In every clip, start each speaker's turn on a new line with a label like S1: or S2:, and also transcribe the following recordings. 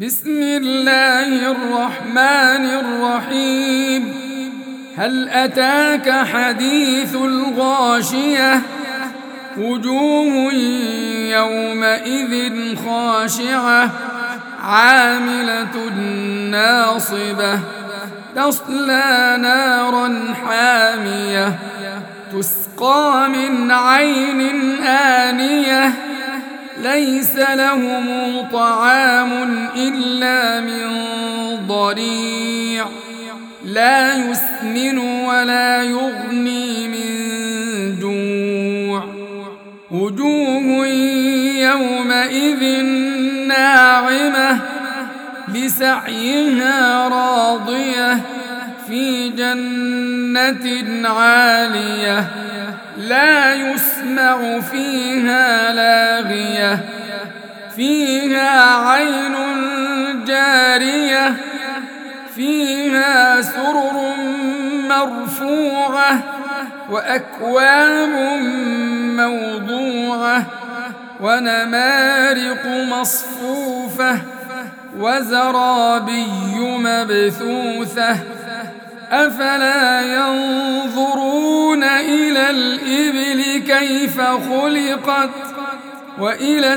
S1: بسم الله الرحمن الرحيم. هل أتاك حديث الغاشية؟ وجوه يومئذ خاشعة عاملة ناصبة تصلى نارا حامية تسقى من عين آنية ليس لهم طعام إلا من ضريع لا يسمن ولا يغني من جوع. وجوه يومئذ ناعمة لسعيها راضية في جنة عالية لا يسمع فيها لاغية فيها عين جارية فيها سرر مرفوعة وأكواب موضوعة ونمارق مصفوفة وزرابي مبثوثة أفلا ينظرون إلى الإبل كيف خلقت وإلى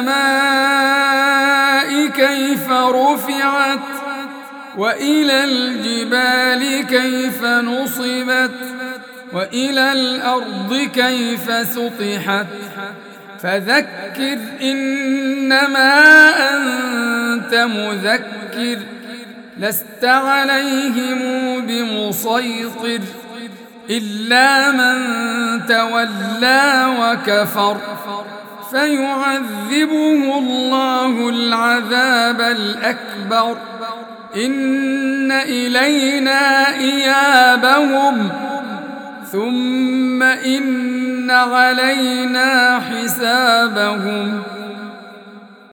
S1: السماء كيف رفعت وإلى الجبال كيف نصبت وإلى الأرض كيف سطحت فذكر إنما أنت مذكر لست عليهم بمسيطر إلا من تولى وكفر فيعذبه الله العذاب الأكبر إن إلينا إيابهم ثم إن علينا حسابهم